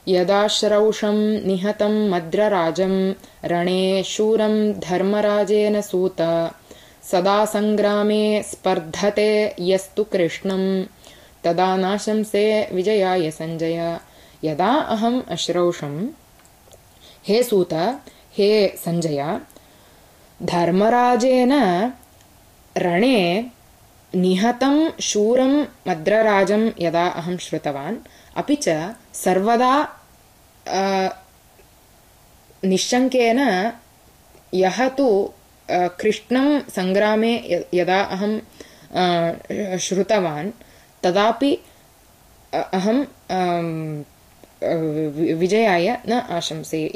यदा श्रौषं निहतं मद्रराजं रणे शूरं धर्मराजेन सूत सदा संग्रामे स्पर्धते यस्तु कृष्णं तदा नाशंसे विजयाय संजय। यदा अहम् अश्रौषं, हे सूत, हे संजय, धर्मराजेन रणे निहतं शूरं मद्रराजं यदा अहं श्रुतवान्, अपि च सर्वदा निश्शङ्केन यः तु कृष्णं सङ्ग्रामे यदा अहं श्रुतवान् तदापि अहं विजयाय न आशंसे।